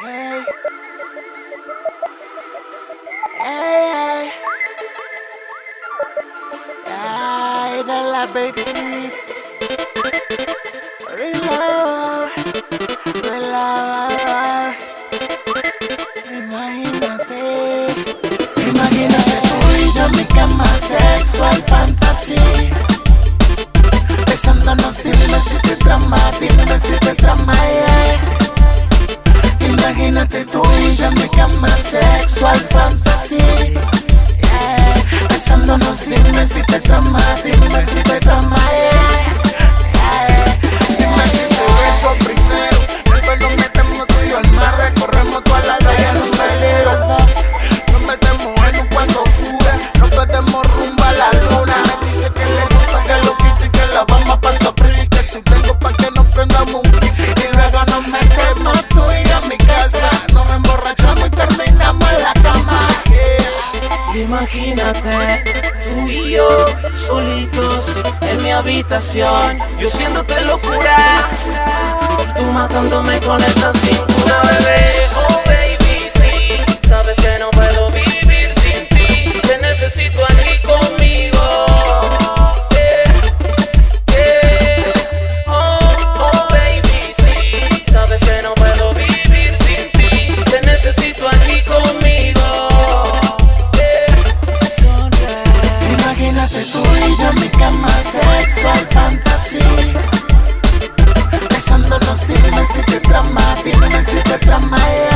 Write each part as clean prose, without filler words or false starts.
Hey, hey, ay, de la Big Sweet. Reload, reload. Imagínate tú y yo en mi cama, sexual fantasy. Besándonos, dime si te trama, dime si te trama, yeah. Imagínate tú y yo en mi cama, sexual fantasy, yeah. Besándonos, dime si te trama, dime si te trama, yeah. Yeah. Dime si te beso primero, después nos metemos tú y yo al mar, recorremos toda la playa, los saleros dos. Nos metemos en un cuarto oscuro, nos perdemos rumbo a la luna. Me dice que le gusta que lo quite y que la vamos a pasar pretty, que si tengo pa' que nos prendamos un kick. Y luego nos metemos tú y yo en mi casa, nos emborrachamos y terminamos en la cama, yeah. Imagínate, tú y yo, solitos en mi habitación, yo siéndote locura, y tú matándome con esa cintura, bebé. Oh baby, sí, sabes que no puedo vivir sin ti, te necesito aquí conmigo. Oh baby, sí, sabes que no puedo vivir sin ti, te necesito aquí conmigo. Imagínate tú y yo en mi cama, sexual fantasy. Besándonos, dime si te trama, dime si te trama,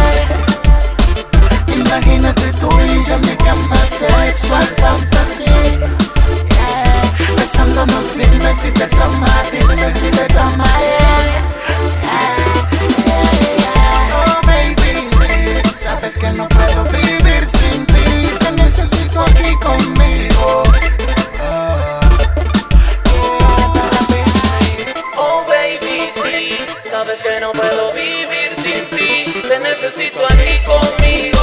yeah. Imagínate tú y yo en mi cama, sexual fantasy, yeah. Besándonos, dime si te trama, dime si te trama, yeah. Oh baby, sí, sabes que no puedo vivir sin ti, te necesito aquí conmigo. Oh baby, sí, sabes que no puedo vivir sin ti, te necesito aquí conmigo.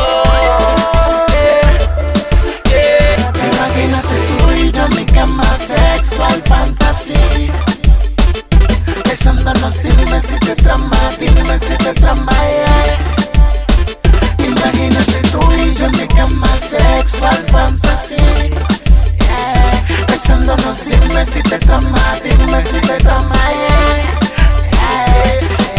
Imagínate tú y yo en mi cama, sexual fantasy. Besándonos, dime si te trama, dime si te trama, yeah. Imagínate tú y yo en mi cama, sexual fantasy, yeah. Besándonos, dime si te trama, dime si te trama, yeah. Yeah.